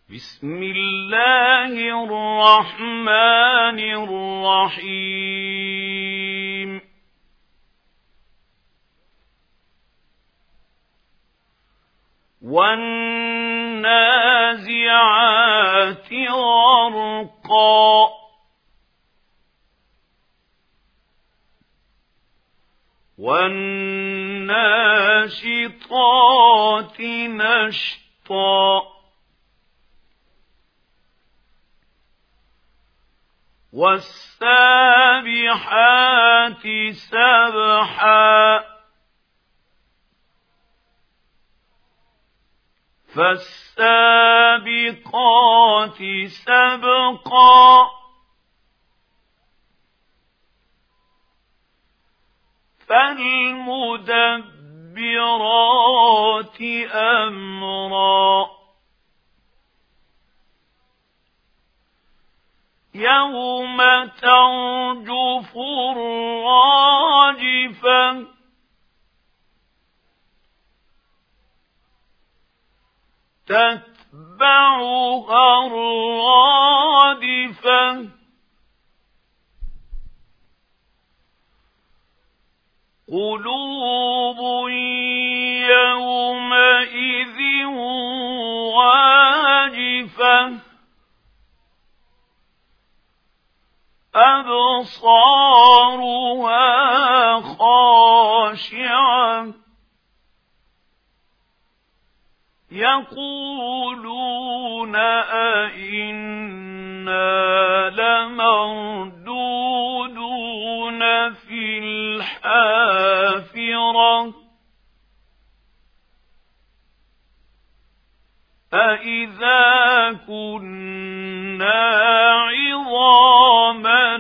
بسم الله الرحمن الرحيم والنازعات غرقا والناشطات نشطا والسابحات سبحا فالسابقات سبقا فالمدبرات أمرا يوم ترجف الراجفة تتبعها الرادفة قلوب يومئذ واجفة أبصارها خاشعة يقولون أئنا لمردودون في الحافرة أئذا كنا عظاما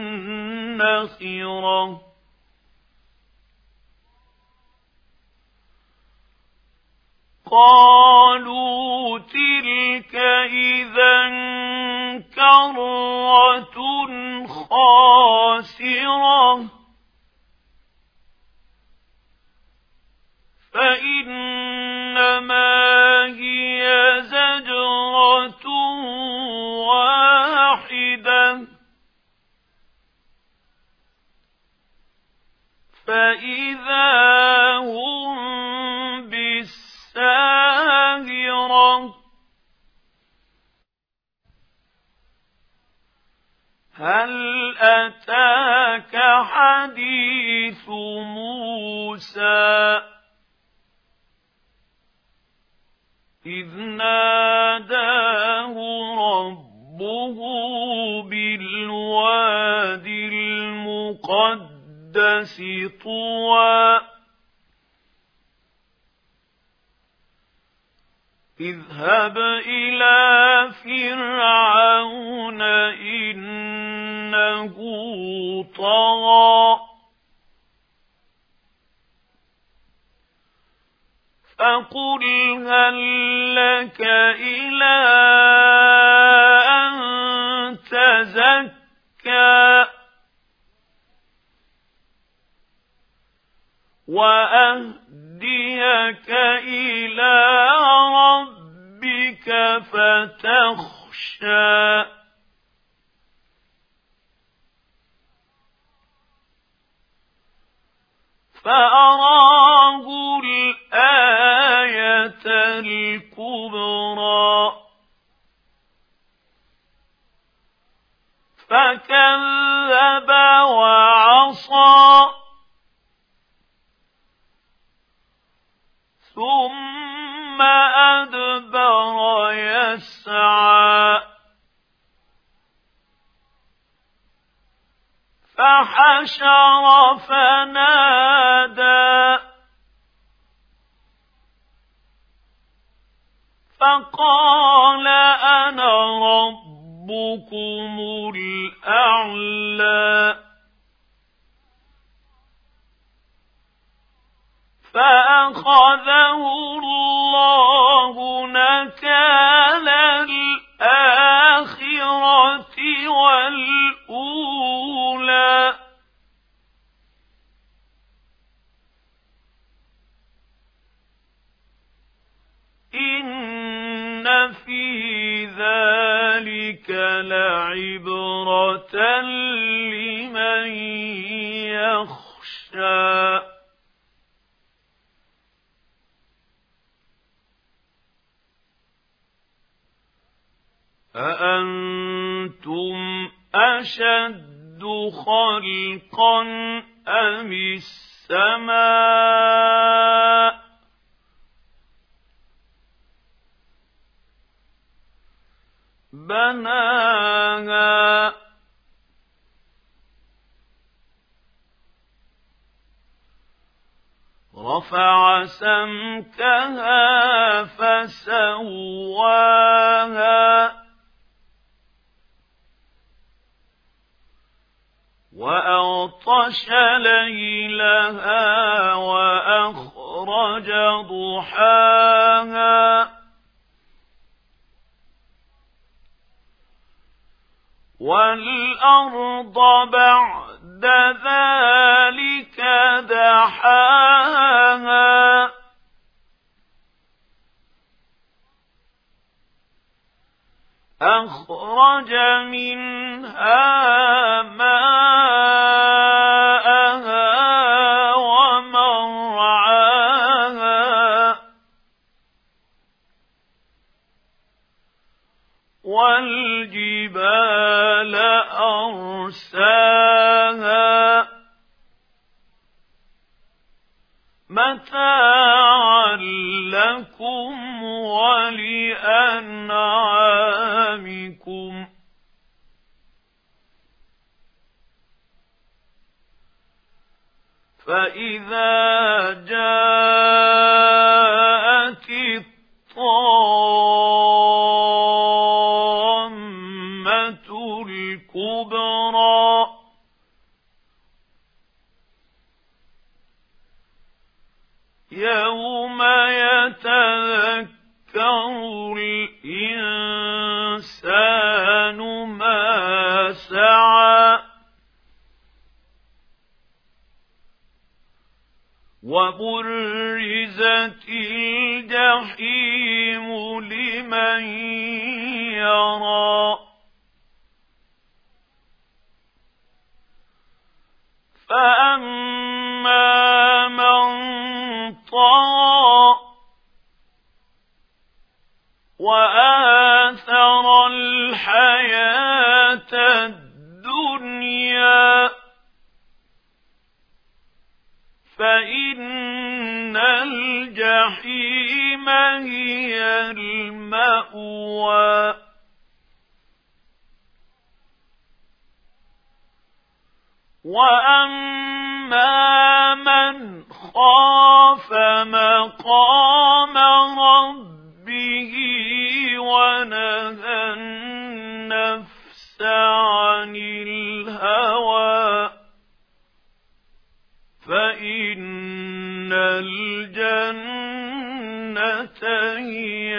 نخرة قالوا تلك إذا كرة خاسرة فإنما هي زجرة واحدة فإذا هم بالساهرة هل أتاك حديث موسى إذ ناداه ربه بالواد المقدس طوى اذهب إلى فرعون إنه طغى فقل هل لك إلى أن تزكى وأهديك إلى ربك فتخشى فأراه الآية الكبرى فكذب وعصى ثم أدبر يسعى فحشر فنادى فقال أنا ربكم الأعلى فأخذه الله نكال الآخرة والأولى إن في ذلك لعبرة لمن يخشى أأنتم أشد خلقا أم السماء بناها رفع سمكها فسواها وأغطش ليلها وأخرج ضحاها والأرض بعد ذلك دحاها أخرج منها ماءها ومرعاها والجبال أرساها متاعا لكم ولأنعامكم فإذا جاءت الطامة الكبرى يوم يتذكر الإنسان ما سعى وبرزت الجحيم لمن يرى فأما من طغى وآثر الحياة الدنيا فإن الجحيم هي المأوى وأما من خاف مقام ربه ونهى النفس عن الهوى فإن الجنة هي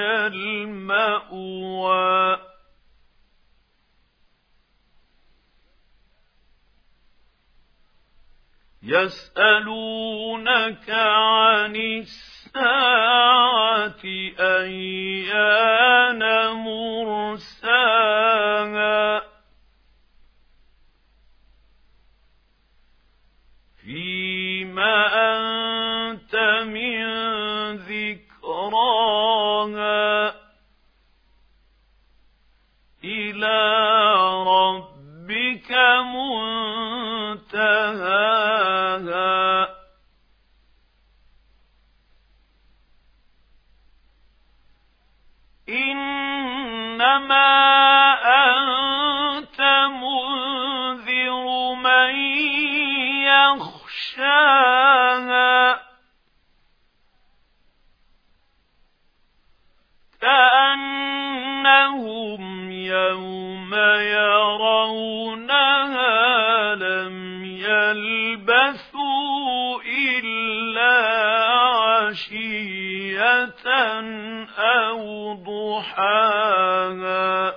المأوى يسألونك عن الساعة أيان مرساها فيما أنت من ذكراها إلى ربك منتهاها إنما أنت منذر من يخشاها كأنهم يوم يرونها لم يلبثوا إلا عشية أو ضحاها